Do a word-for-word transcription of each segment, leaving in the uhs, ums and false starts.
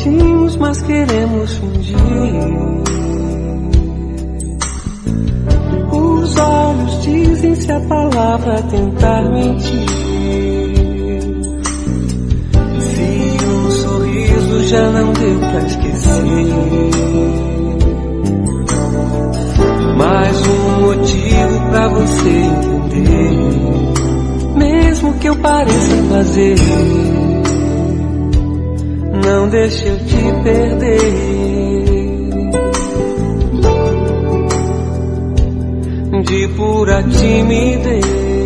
sentimos, mas queremos fingir. Os olhos dizem se a palavra tentar mentir. Se um sorriso já não deu pra esquecer, mais um motivo pra você entender. Mesmo que eu pareça fazer, não deixe eu te perder. De pura timidez,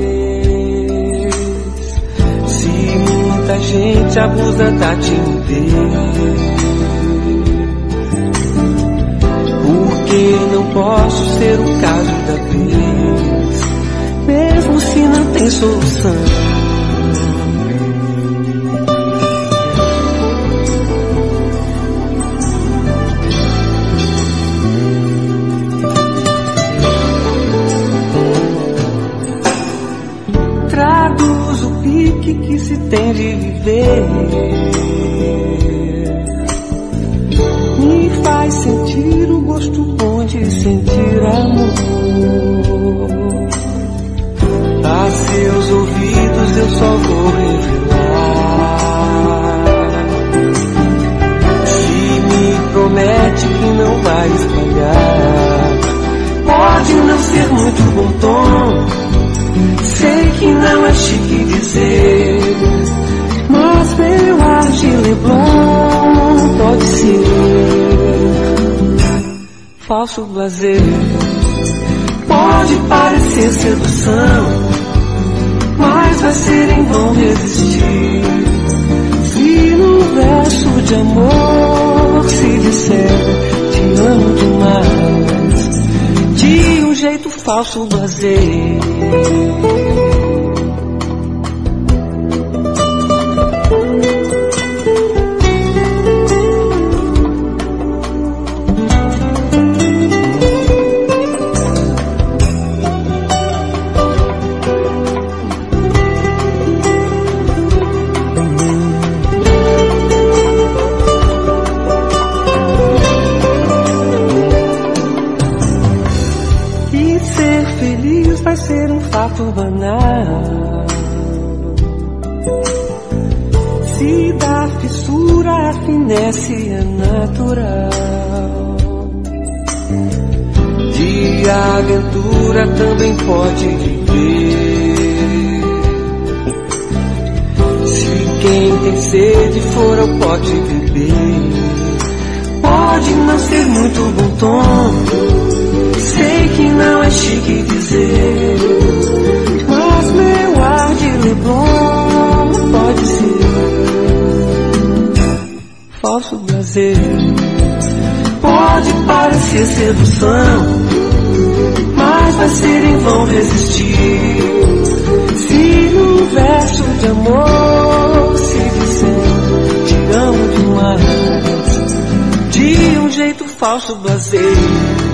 se muita gente abusa da timidez, porque não posso ser o caso da vez, mesmo se não tem solução. Traduz o pique que se tem de viver, me faz sentir o gosto bom de sentir amor. A seus ouvidos eu só vou revelar, se me promete que não vai espalhar. Pode não ser muito bom tom, sei que não é chique dizer, mas meu ar de Leblon pode ser falso blazer. Pode parecer sedução, mas vai ser em vão resistir. Se no verso de amor se disser te amo demais, de um jeito falso blazer. Vai ser um fato banal, se da fissura a finesse é natural. De aventura também pode viver, se quem tem sede for ao pote beber. Pode não ser muito bom tom, sei que não é chique dizer, mas meu ar de Leblon pode ser falso prazer. Pode parecer sedução, mas vai ser em vão resistir. Se no verso de amor se disser te amo demais, de um jeito falso prazer.